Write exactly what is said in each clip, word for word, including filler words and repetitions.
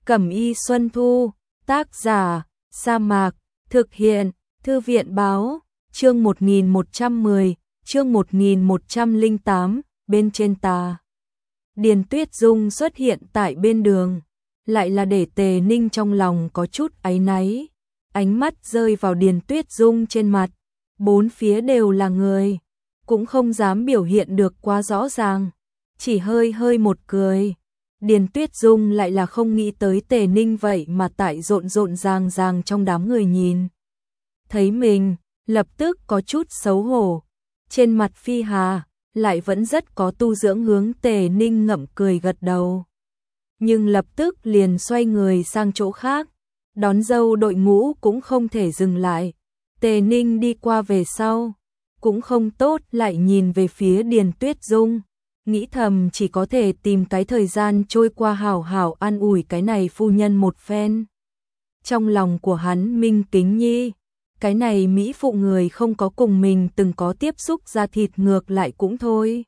Cẩm y Xuân Thu, tác giả, Sa Mạc, thực hiện, Thư viện báo, chương một nghìn một trăm mười, chương một nghìn một trăm lẻ tám, bên trên tà. Điền Tuyết Dung xuất hiện tại bên đường, lại là để Tề Ninh trong lòng có chút áy náy, ánh mắt rơi vào Điền Tuyết Dung trên mặt, bốn phía đều là người, cũng không dám biểu hiện được quá rõ ràng, chỉ hơi hơi một cười. Điền Tuyết Dung lại là không nghĩ tới Tề Ninh vậy mà tại rộn rộn ràng ràng trong đám người nhìn. Thấy mình, lập tức có chút xấu hổ. Trên mặt Phi Hà, lại vẫn rất có tu dưỡng hướng Tề Ninh ngậm cười gật đầu. Nhưng lập tức liền xoay người sang chỗ khác. Đón dâu đội ngũ cũng không thể dừng lại. Tề Ninh đi qua về sau, cũng không tốt lại nhìn về phía Điền Tuyết Dung. Nghĩ thầm chỉ có thể tìm cái thời gian trôi qua hảo hảo an ủi cái này phu nhân một phen. Trong lòng của hắn minh kính nhi, cái này Mỹ phụ người không có cùng mình từng có tiếp xúc ra thịt ngược lại cũng thôi.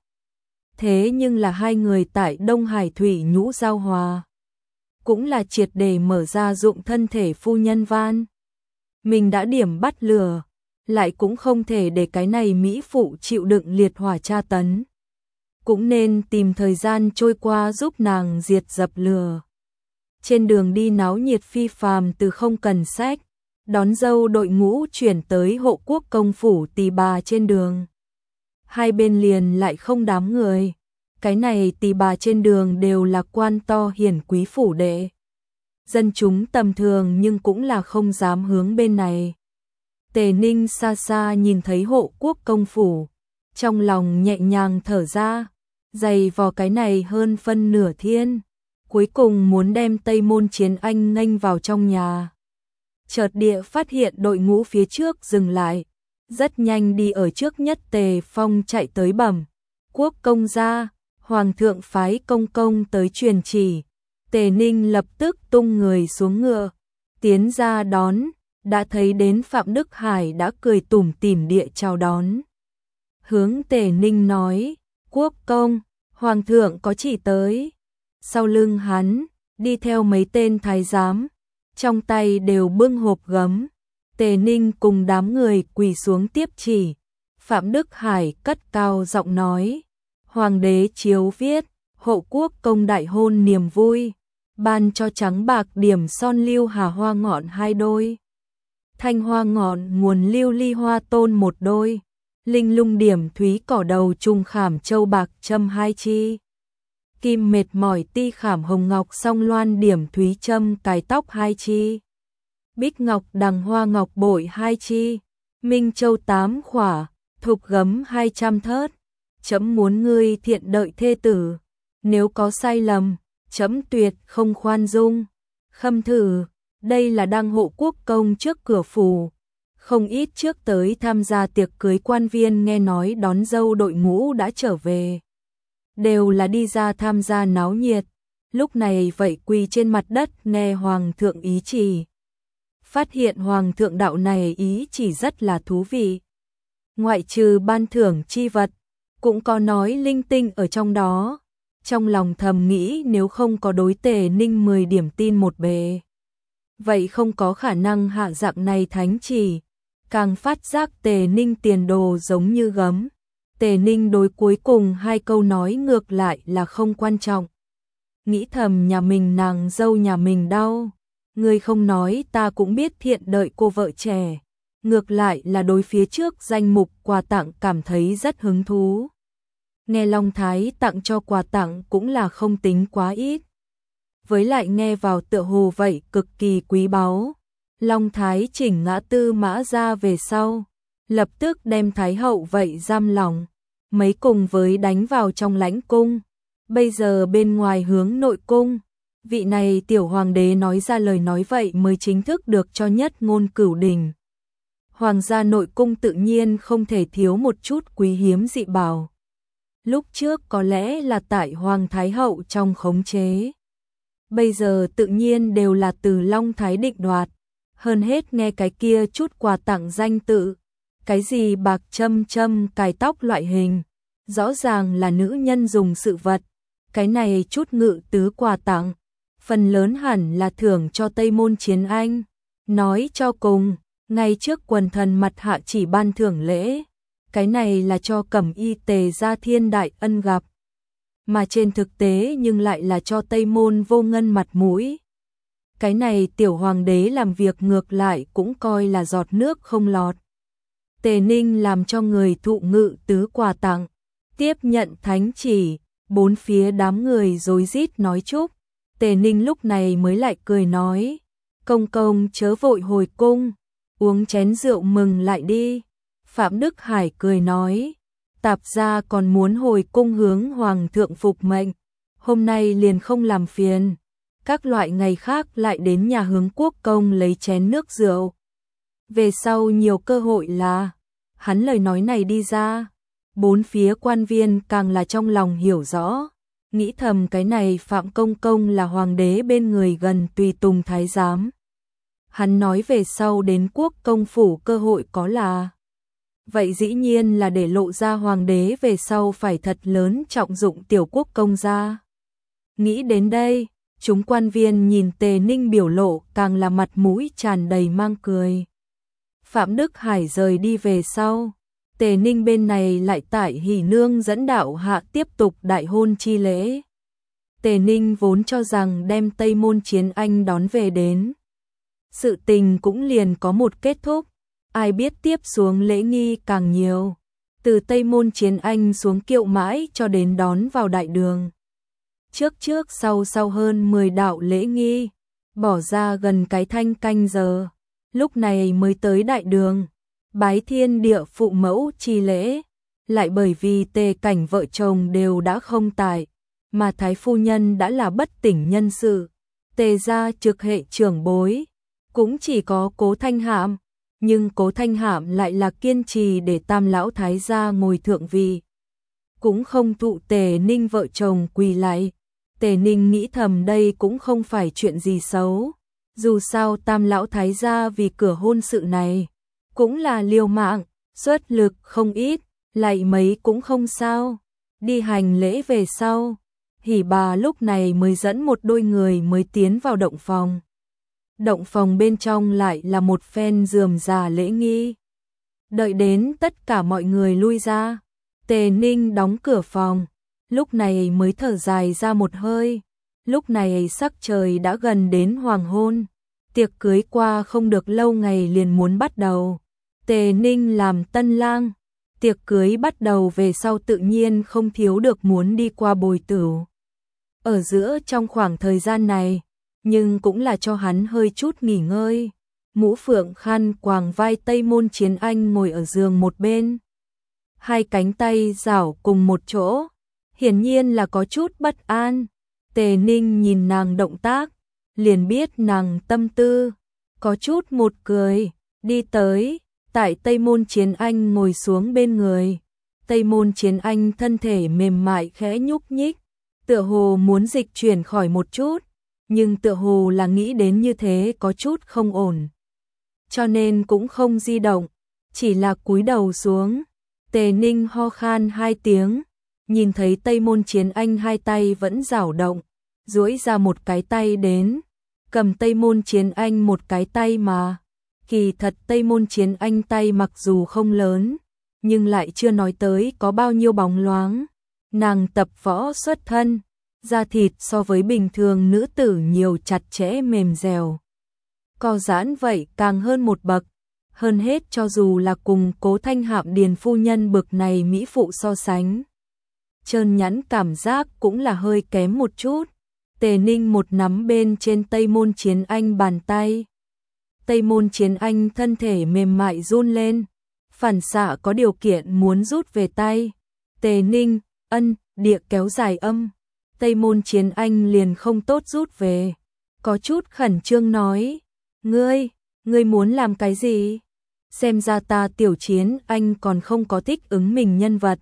Thế nhưng là hai người tại Đông Hải Thủy Nhũ giao hòa, cũng là triệt để mở ra dụng thân thể phu nhân van. Mình đã điểm bắt lừa, lại cũng không thể để cái này Mỹ phụ chịu đựng liệt hỏa tra tấn. Cũng nên tìm thời gian trôi qua giúp nàng diệt dập lừa. Trên đường đi náo nhiệt phi phàm từ không cần sách, đón dâu đội ngũ chuyển tới hộ quốc công phủ Tỳ Bà trên đường. Hai bên liền lại không đám người, cái này Tỳ Bà trên đường đều là quan to hiển quý phủ đệ. Dân chúng tầm thường nhưng cũng là không dám hướng bên này. Tề Ninh xa xa nhìn thấy hộ quốc công phủ, trong lòng nhẹ nhàng thở ra. Dày vò cái này hơn phân nửa thiên, cuối cùng muốn đem Tây Môn Chiến Anh nghênh vào trong nhà. Chợt địa phát hiện đội ngũ phía trước dừng lại, rất nhanh đi ở trước nhất Tề Phong chạy tới bẩm, quốc công gia, hoàng thượng phái công công tới truyền chỉ. Tề Ninh lập tức tung người xuống ngựa, tiến ra đón, đã thấy đến Phạm Đức Hải đã cười tủm tỉm địa chào đón. Hướng Tề Ninh nói, quốc công, hoàng thượng có chỉ tới. Sau lưng hắn, đi theo mấy tên thái giám, trong tay đều bưng hộp gấm. Tề Ninh cùng đám người quỳ xuống tiếp chỉ. Phạm Đức Hải cất cao giọng nói, hoàng đế chiếu viết, hộ quốc công đại hôn niềm vui, ban cho trắng bạc điểm son lưu hà hoa ngọn hai đôi, thanh hoa ngọn nguồn lưu ly hoa tôn một đôi, linh lung điểm thúy cỏ đầu trung khảm châu bạc châm hai chi, kim mệt mỏi ti khảm hồng ngọc song loan điểm thúy châm cài tóc hai chi, bích ngọc đằng hoa ngọc bội hai chi, minh châu tám khỏa, thục gấm hai trăm thớt. Chấm muốn ngươi thiện đợi thê tử, nếu có sai lầm, chấm tuyệt không khoan dung. Khâm thử, đây là đăng hộ quốc công trước cửa phủ. Không ít trước tới tham gia tiệc cưới quan viên nghe nói đón dâu đội ngũ đã trở về, đều là đi ra tham gia náo nhiệt, lúc này vậy quỳ trên mặt đất nghe hoàng thượng ý chỉ. Phát hiện hoàng thượng đạo này ý chỉ rất là thú vị. Ngoại trừ ban thưởng chi vật, cũng có nói linh tinh ở trong đó. Trong lòng thầm nghĩ nếu không có đối Tề Ninh mười điểm tin một bề, vậy không có khả năng hạ dạng này thánh chỉ. Càng phát giác Tề Ninh tiền đồ giống như gấm. Tề Ninh đối cuối cùng hai câu nói ngược lại là không quan trọng. Nghĩ thầm nhà mình nàng dâu nhà mình đau. Người không nói ta cũng biết thiện đợi cô vợ trẻ. Ngược lại là đối phía trước danh mục quà tặng cảm thấy rất hứng thú. Nghe Long Thái tặng cho quà tặng cũng là không tính quá ít. Với lại nghe vào tựa hồ vậy cực kỳ quý báu. Long Thái chỉnh ngã tư mã ra về sau, lập tức đem Thái hậu vậy giam lòng, mấy cùng với đánh vào trong lãnh cung. Bây giờ bên ngoài hướng nội cung, vị này tiểu hoàng đế nói ra lời nói vậy mới chính thức được cho nhất ngôn cửu đình. Hoàng gia nội cung tự nhiên không thể thiếu một chút quý hiếm dị bảo. Lúc trước có lẽ là tại Hoàng Thái hậu trong khống chế, bây giờ tự nhiên đều là từ Long Thái định đoạt. Hơn hết nghe cái kia chút quà tặng danh tự, cái gì bạc châm châm cài tóc loại hình, rõ ràng là nữ nhân dùng sự vật, cái này chút ngự tứ quà tặng, phần lớn hẳn là thưởng cho Tây Môn Chiến Anh. Nói cho cùng, ngay trước quần thần mặt hạ chỉ ban thưởng lễ, cái này là cho Cẩm Y Tề gia thiên đại ân gặp. Mà trên thực tế nhưng lại là cho Tây Môn Vô Ngân mặt mũi. Cái này tiểu hoàng đế làm việc ngược lại cũng coi là giọt nước không lọt. Tề Ninh làm cho người thụ ngự tứ quà tặng, tiếp nhận thánh chỉ, bốn phía đám người rối rít nói chúc. Tề Ninh lúc này mới lại cười nói, công công chớ vội hồi cung, uống chén rượu mừng lại đi. Phạm Đức Hải cười nói, tạp gia còn muốn hồi cung hướng hoàng thượng phục mệnh, hôm nay liền không làm phiền, các loại ngày khác lại đến nhà hướng quốc công lấy chén nước rượu. Về sau nhiều cơ hội là, hắn lời nói này đi ra, bốn phía quan viên càng là trong lòng hiểu rõ, nghĩ thầm cái này Phạm công công là hoàng đế bên người gần tùy tùng thái giám. Hắn nói về sau đến quốc công phủ cơ hội có là, vậy dĩ nhiên là để lộ ra hoàng đế về sau phải thật lớn trọng dụng tiểu quốc công gia. Nghĩ đến đây, chúng quan viên nhìn Tề Ninh biểu lộ càng là mặt mũi tràn đầy mang cười. Phạm Đức Hải rời đi về sau, Tề Ninh bên này lại tại Hỉ Nương dẫn đạo hạ tiếp tục đại hôn chi lễ. Tề Ninh vốn cho rằng đem Tây Môn Chiến Anh đón về đến, sự tình cũng liền có một kết thúc, ai biết tiếp xuống lễ nghi càng nhiều, từ Tây Môn Chiến Anh xuống kiệu mãi cho đến đón vào đại đường. Trước trước sau sau hơn mười đạo lễ nghi, bỏ ra gần cái thanh canh giờ, lúc này mới tới đại đường, bái thiên địa phụ mẫu chi lễ, lại bởi vì Tề Cảnh vợ chồng đều đã không tại, mà thái phu nhân đã là bất tỉnh nhân sự, Tề gia trực hệ trưởng bối, cũng chỉ có Cố Thanh Hạm, nhưng Cố Thanh Hạm lại là kiên trì để Tam lão thái gia ngồi thượng vị, cũng không thụ Tề Ninh vợ chồng quỳ lạy. Tề Ninh nghĩ thầm đây cũng không phải chuyện gì xấu, dù sao Tam lão thái gia vì cửa hôn sự này, cũng là liều mạng, xuất lực không ít, lạy mấy cũng không sao. Đi hành lễ về sau, Hỉ bà lúc này mới dẫn một đôi người mới tiến vào động phòng. Động phòng bên trong lại là một phen rườm rà lễ nghi. Đợi đến tất cả mọi người lui ra, Tề Ninh đóng cửa phòng, lúc này mới thở dài ra một hơi. Lúc này sắc trời đã gần đến hoàng hôn, tiệc cưới qua không được lâu ngày liền muốn bắt đầu. Tề Ninh làm tân lang, tiệc cưới bắt đầu về sau tự nhiên không thiếu được muốn đi qua bồi tửu. Ở giữa trong khoảng thời gian này, nhưng cũng là cho hắn hơi chút nghỉ ngơi. Mũ phượng khăn quàng vai Tây Môn Chiến Anh ngồi ở giường một bên, hai cánh tay giảo cùng một chỗ, hiển nhiên là có chút bất an. Tề Ninh nhìn nàng động tác, liền biết nàng tâm tư, có chút một cười, đi tới, tại Tây Môn Chiến Anh ngồi xuống bên người. Tây Môn Chiến Anh thân thể mềm mại khẽ nhúc nhích, tựa hồ muốn dịch chuyển khỏi một chút, nhưng tựa hồ là nghĩ đến như thế có chút không ổn, cho nên cũng không di động, chỉ là cúi đầu xuống. Tề Ninh ho khan hai tiếng, nhìn thấy Tây Môn Chiến Anh hai tay vẫn giảo động, duỗi ra một cái tay đến, cầm Tây Môn Chiến Anh một cái tay mà. Kỳ thật Tây Môn Chiến Anh tay mặc dù không lớn, nhưng lại chưa nói tới có bao nhiêu bóng loáng. Nàng tập võ xuất thân, da thịt so với bình thường nữ tử nhiều chặt chẽ mềm dẻo. Co giãn vậy càng hơn một bậc, hơn hết cho dù là cùng Cố Thanh Hạm điền phu nhân bực này mỹ phụ so sánh. Trơn nhẵn cảm giác cũng là hơi kém một chút. Tề Ninh một nắm bên trên Tây Môn Chiến Anh bàn tay. Tây Môn Chiến Anh thân thể mềm mại run lên, phản xạ có điều kiện muốn rút về tay. Tề Ninh, ân, địa kéo dài âm. Tây Môn Chiến Anh liền không tốt rút về, có chút khẩn trương nói, ngươi, ngươi muốn làm cái gì? Xem ra ta Tiểu Chiến Anh còn không có thích ứng mình nhân vật.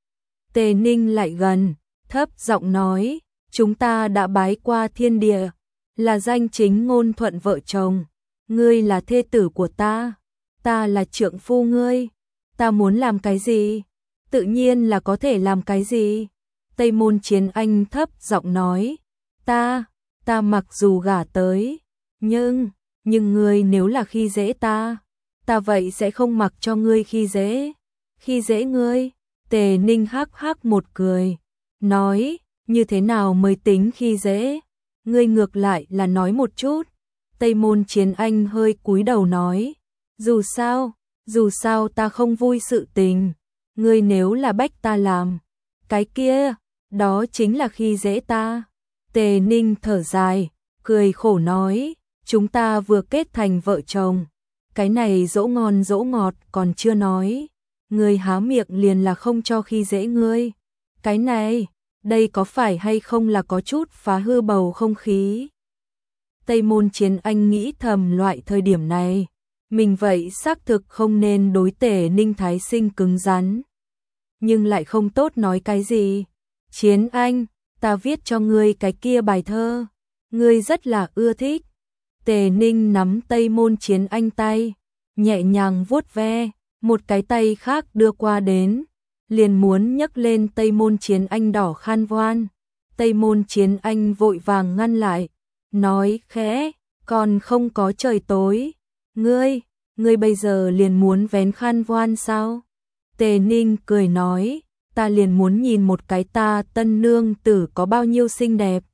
Tề Ninh lại gần, thấp giọng nói, chúng ta đã bái qua thiên địa, là danh chính ngôn thuận vợ chồng, ngươi là thê tử của ta, ta là trượng phu ngươi, ta muốn làm cái gì? Tự nhiên là có thể làm cái gì? Tây Môn Chiến Anh thấp giọng nói, ta, ta mặc dù gả tới, nhưng, nhưng ngươi nếu là khi dễ ta, ta vậy sẽ không mặc cho ngươi khi dễ, khi dễ ngươi. Tề Ninh hắc hắc một cười, nói, như thế nào mới tính khi dễ, ngươi ngược lại là nói một chút. Tây Môn Chiến Anh hơi cúi đầu nói, dù sao, dù sao ta không vui sự tình, ngươi nếu là bách ta làm, cái kia, đó chính là khi dễ ta. Tề Ninh thở dài, cười khổ nói, chúng ta vừa kết thành vợ chồng, cái này dỗ ngon dỗ ngọt còn chưa nói, ngươi há miệng liền là không cho khi dễ ngươi. Cái này, đây có phải hay không là có chút phá hư bầu không khí. Tây Môn Chiến Anh nghĩ thầm loại thời điểm này, mình vậy xác thực không nên đối Tề Ninh Thái Sinh cứng rắn. Nhưng lại không tốt nói cái gì. Chiến Anh, ta viết cho ngươi cái kia bài thơ, ngươi rất là ưa thích. Tề Ninh nắm Tây Môn Chiến Anh tay, nhẹ nhàng vuốt ve, một cái tay khác đưa qua đến, liền muốn nhấc lên Tây Môn Chiến Anh đỏ khăn voan. Tây Môn Chiến Anh vội vàng ngăn lại, nói khẽ, còn không có trời tối, ngươi, ngươi bây giờ liền muốn vén khăn voan sao? Tề Ninh cười nói, ta liền muốn nhìn một cái ta tân nương tử có bao nhiêu xinh đẹp.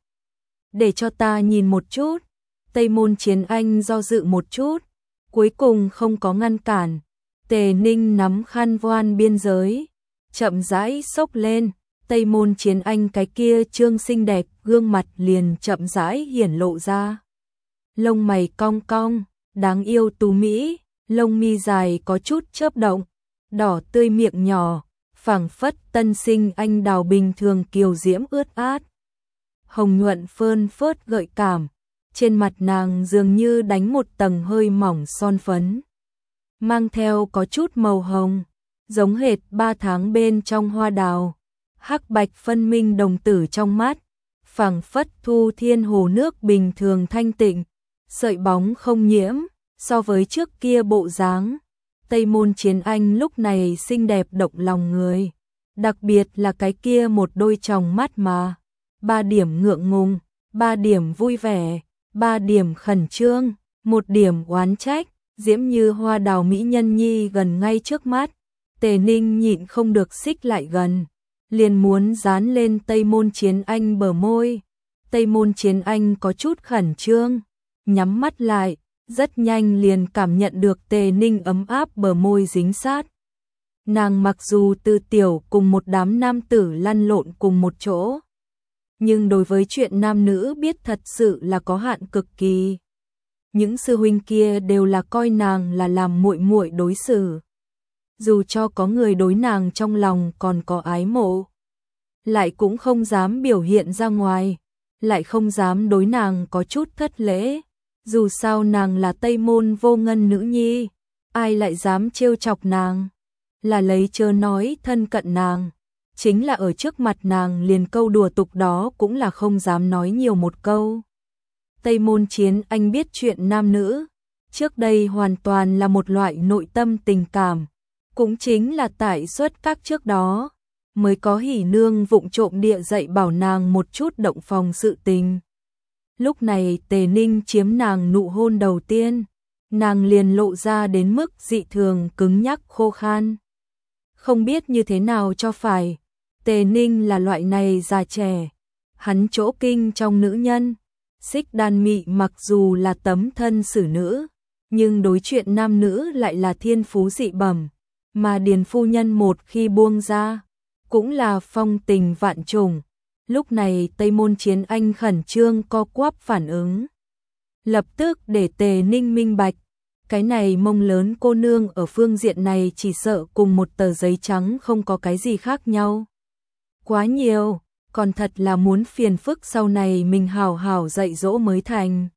Để cho ta nhìn một chút. Tây Môn Chiến Anh do dự một chút, cuối cùng không có ngăn cản. Tề Ninh nắm khăn voan biên giới, chậm rãi xốc lên, Tây Môn Chiến Anh cái kia trương xinh đẹp, gương mặt liền chậm rãi hiển lộ ra. Lông mày cong cong, đáng yêu tú mỹ, lông mi dài có chút chớp động, đỏ tươi miệng nhỏ, phảng phất tân sinh anh đào bình thường kiều diễm ướt át. Hồng nhuận phơn phớt gợi cảm, trên mặt nàng dường như đánh một tầng hơi mỏng son phấn, mang theo có chút màu hồng, giống hệt ba tháng bên trong hoa đào, hắc bạch phân minh đồng tử trong mắt, phảng phất thu thiên hồ nước bình thường thanh tịnh, sợi bóng không nhiễm, so với trước kia bộ dáng. Tây Môn Chiến Anh lúc này xinh đẹp động lòng người, đặc biệt là cái kia một đôi tròng mắt mà, ba điểm ngượng ngùng, ba điểm vui vẻ, ba điểm khẩn trương, một điểm oán trách, diễm như hoa đào mỹ nhân nhi gần ngay trước mắt. Tề Ninh nhịn không được xích lại gần, liền muốn dán lên Tây Môn Chiến Anh bờ môi. Tây Môn Chiến Anh có chút khẩn trương, nhắm mắt lại, rất nhanh liền cảm nhận được Tề Ninh ấm áp bờ môi dính sát. Nàng mặc dù từ tiểu cùng một đám nam tử lăn lộn cùng một chỗ, nhưng đối với chuyện nam nữ biết thật sự là có hạn cực kỳ. Những sư huynh kia đều là coi nàng là làm muội muội đối xử. Dù cho có người đối nàng trong lòng còn có ái mộ, lại cũng không dám biểu hiện ra ngoài, lại không dám đối nàng có chút thất lễ. Dù sao nàng là Tây Môn Vô Ngân nữ nhi, ai lại dám trêu chọc nàng, là lấy chớ nói thân cận nàng, chính là ở trước mặt nàng liền câu đùa tục đó cũng là không dám nói nhiều một câu. Tây Môn Chiến Anh biết chuyện nam nữ, trước đây hoàn toàn là một loại nội tâm tình cảm, cũng chính là tại xuất các trước đó, mới có hỉ nương vụng trộm địa dạy bảo nàng một chút động phòng sự tình. Lúc này Tề Ninh chiếm nàng nụ hôn đầu tiên, nàng liền lộ ra đến mức dị thường cứng nhắc khô khan. Không biết như thế nào cho phải, Tề Ninh là loại này già trẻ, hắn chỗ kinh trong nữ nhân. Xích Đan Mị mặc dù là tấm thân xử nữ, nhưng đối chuyện nam nữ lại là thiên phú dị bẩm, mà Điền phu nhân một khi buông ra, cũng là phong tình vạn trùng. Lúc này Tây Môn Chiến Anh khẩn trương co quắp phản ứng, lập tức để Tề Ninh minh bạch, cái này mông lớn cô nương ở phương diện này chỉ sợ cùng một tờ giấy trắng không có cái gì khác nhau. Quá nhiều, còn thật là muốn phiền phức sau này mình hào hào dạy dỗ mới thành.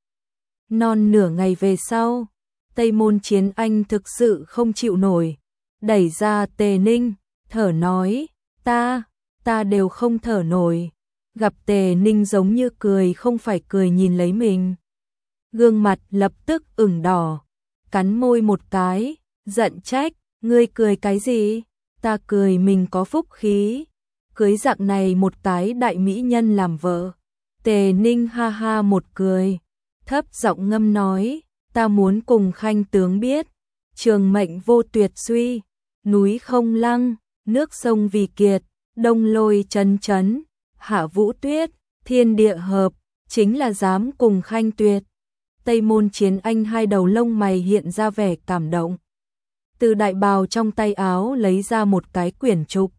Non nửa ngày về sau, Tây Môn Chiến Anh thực sự không chịu nổi, đẩy ra Tề Ninh, thở nói, ta, ta đều không thở nổi. Gặp Tề Ninh giống như cười không phải cười nhìn lấy mình. Gương mặt lập tức ửng đỏ, cắn môi một cái, giận trách, ngươi cười cái gì? Ta cười mình có phúc khí, cưới dạng này một cái đại mỹ nhân làm vợ. Tề Ninh ha ha một cười, thấp giọng ngâm nói, ta muốn cùng khanh tướng biết, trường mệnh vô tuyệt suy, núi không lăng, nước sông vì kiệt, đông lôi chấn chấn, hạ vũ tuyết, thiên địa hợp, chính là dám cùng khanh tuyệt. Tây Môn Chiến Anh hai đầu lông mày hiện ra vẻ cảm động. Từ đại bào trong tay áo lấy ra một cái quyển trục.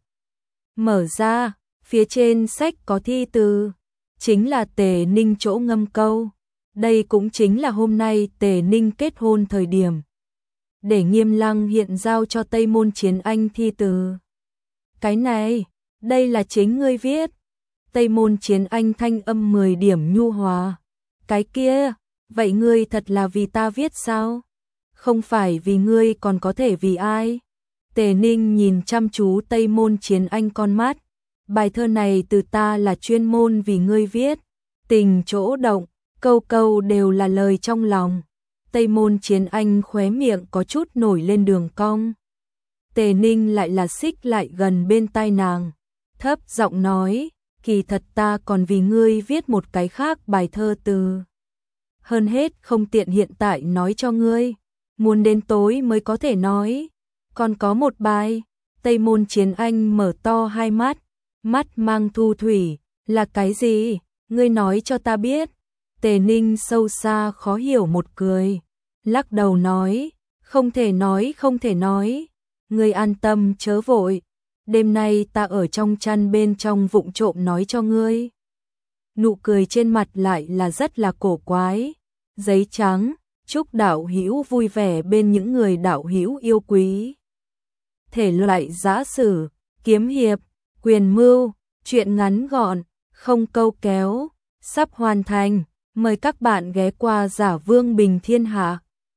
Mở ra, phía trên sách có thi từ, chính là Tề Ninh chỗ ngâm câu. Đây cũng chính là hôm nay Tề Ninh kết hôn thời điểm. Để Nghiêm Lăng hiện giao cho Tây Môn Chiến Anh thi từ. Cái này, đây là chính ngươi viết. Tây Môn Chiến Anh thanh âm mười điểm nhu hòa. Cái kia, vậy ngươi thật là vì ta viết sao? Không phải vì ngươi còn có thể vì ai? Tề Ninh nhìn chăm chú Tây Môn Chiến Anh con mắt. Bài thơ này từ ta là chuyên môn vì ngươi viết. Tình chỗ động, câu câu đều là lời trong lòng. Tây Môn Chiến Anh khóe miệng có chút nổi lên đường cong. Tề Ninh lại là xích lại gần bên tai nàng. Thấp giọng nói, kỳ thật ta còn vì ngươi viết một cái khác bài thơ từ. Hơn hết không tiện hiện tại nói cho ngươi. Muốn đến tối mới có thể nói. Còn có một bài. Tây Môn Chiến Anh mở to hai mắt. Mắt mang thu thủy. Là cái gì? Ngươi nói cho ta biết. Tề Ninh sâu xa khó hiểu một cười. Lắc đầu nói. Không thể nói, không thể nói. Ngươi an tâm chớ vội. Đêm nay ta ở trong chăn bên trong vụng trộm nói cho ngươi. Nụ cười trên mặt lại là rất là cổ quái. Giấy trắng, chúc đạo hữu vui vẻ bên những người đạo hữu yêu quý. Thể loại giã sử, kiếm hiệp, quyền mưu, truyện ngắn gọn, không câu kéo, sắp hoàn thành. Mời các bạn ghé qua Giả Vương Bình Thiên Hạ.